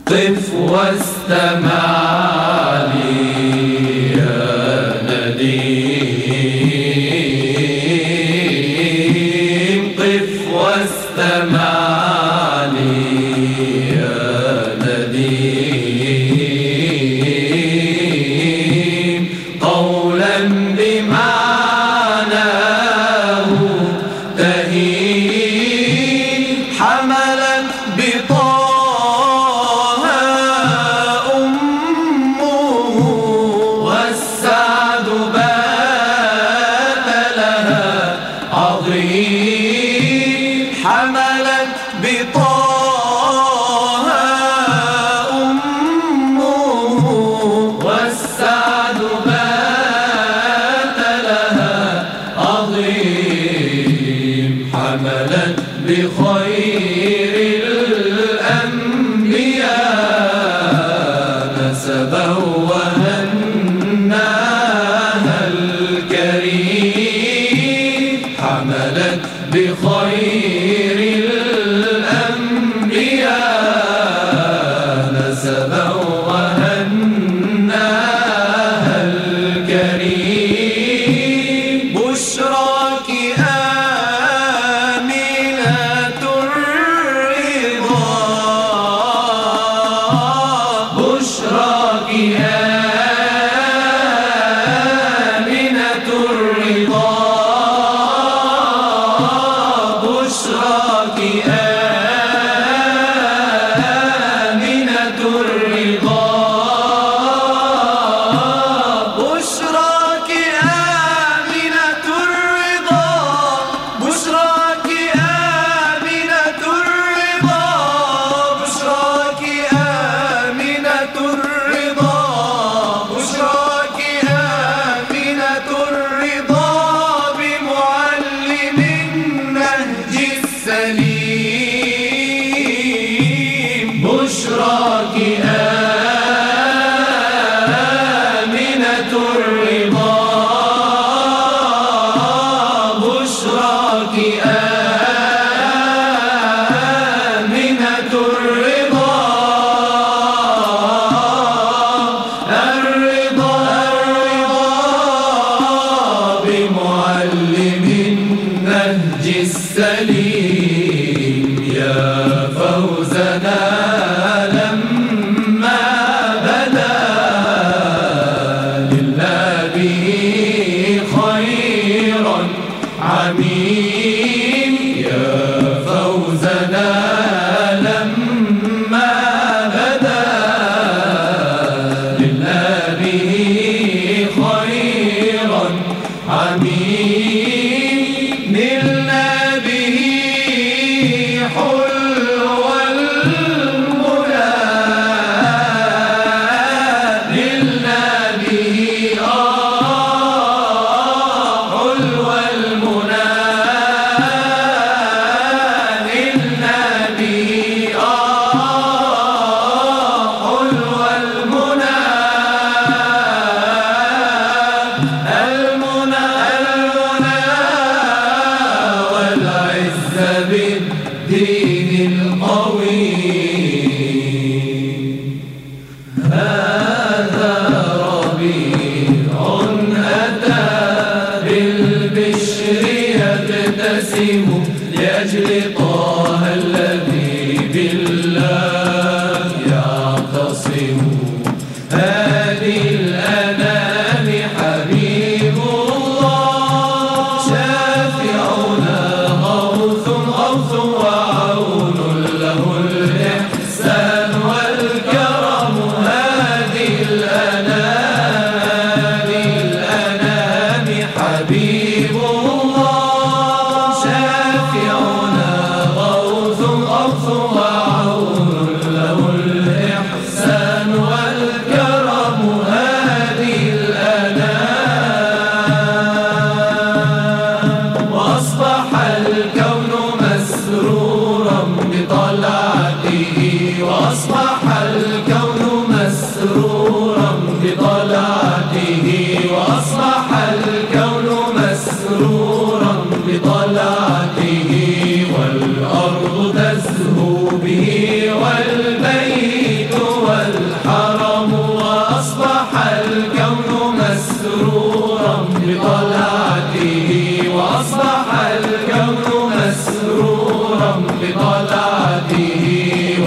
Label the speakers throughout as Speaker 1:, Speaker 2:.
Speaker 1: قف واستمع لي يا نديم، قف واستمع لي يا نديم، قولا بمعناه تهيم، حملت بطه أمه والسعد بات لها عظيم، حملت بطه أمه والسعد بات لها عظيم، حملت بخير الأنبياء نسبا وهناها الكريم، حملت بخير الأنبياء نسبا وهناها الكريم، بشراك آمنة الرضا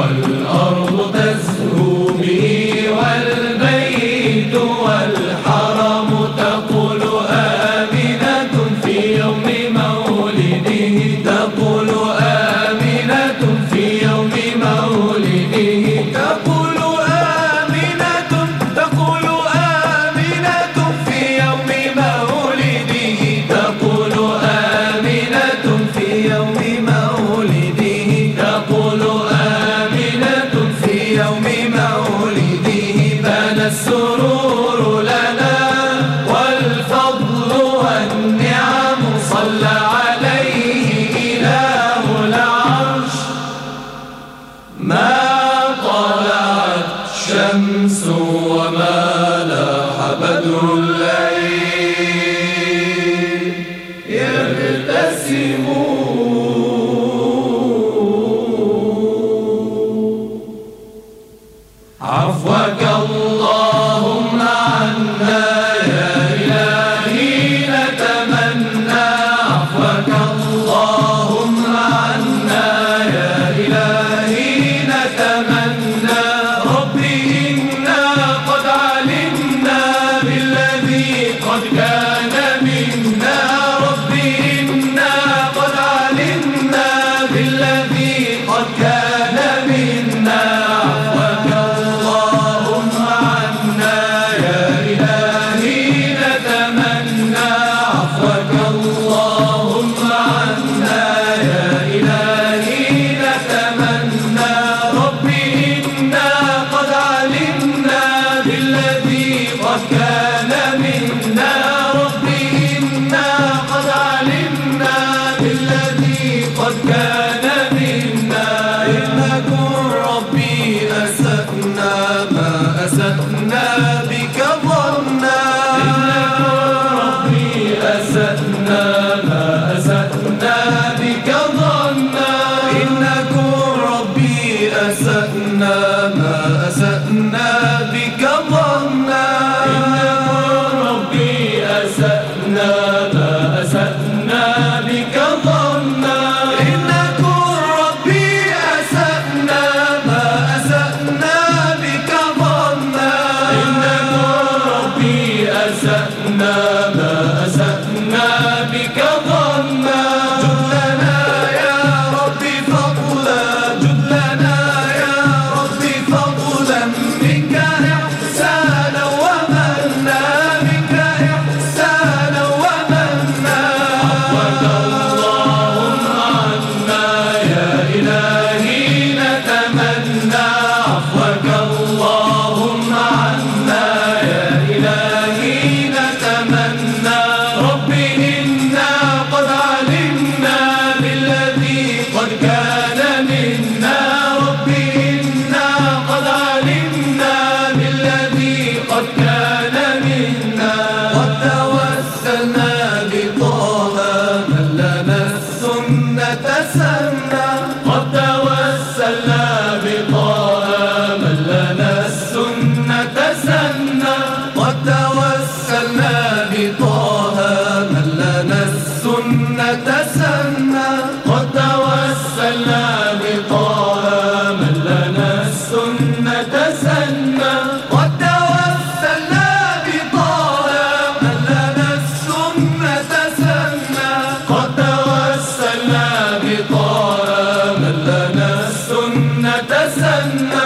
Speaker 1: والأرض تزهو به والبيت والحرم تقول آمنة في يوم مولده تقول آمنة في يوم مولده تقول آمنة تقول آمنة في يوم مولده تقول آمنة في يوم مولده تقول آمنة في يوم مولده بان السرور لنا والفضل والنعم صلى عليه إله العرش ما طلعت شمس وما لاح بدر الليل يبتسم عفوك اللهم عنا يا إلهي نتمنى عفوك اللهم عنا يا إلهي نتمنى ربي إنا قد علمنا بالذي قد كان منا ربي إنا قد علمنا بالذي قد كان منا عفوك اللهم عنا يا إلهي نتمنى عفوك اللهم عنا يا إلهي نتمنى ربي إنا قد علمنا بالذي قد كان منا ربي إنا قد علمنا بالذي قد كان منا إن نكن ربي أسأنا ما أسأنا بك ظنا إن نكن ربي أسأنا ما أسأنا بك ظنا إن نكن ربي أسأنا ما أسأنا بك ظنا إن نكن ربي أسأنا ما أسأنا بك ظنا إن نكن ربي أسأنا ما أسأنا بك ظنا إن نكن ربي أسأنا ما أسأنا بك ظنا جد لنا يا ربي فضلا جد لنا يا ربي فضلا منك إحسانا ومنا منك إحسانا ومنا عفوك اللهم عنا يا إلهي نتمنى عفوك اللهم عنا يا إلهي نتمنى ربي إنا قد علمنا بالذي قد كان منا ربي إنا قد علمنا بالذي قد كان منا قد توسلنا بطه من لنا السنة سنة قد توسلنا بطه من لنا السنة سنة قد توسلنا بطه من لنا السنة سنة قد توسلنا بطه من لنا السنة سنة قد توسلنا بطه من لنا السنة سنة قد توسلنا بطه من لنا السنة سنة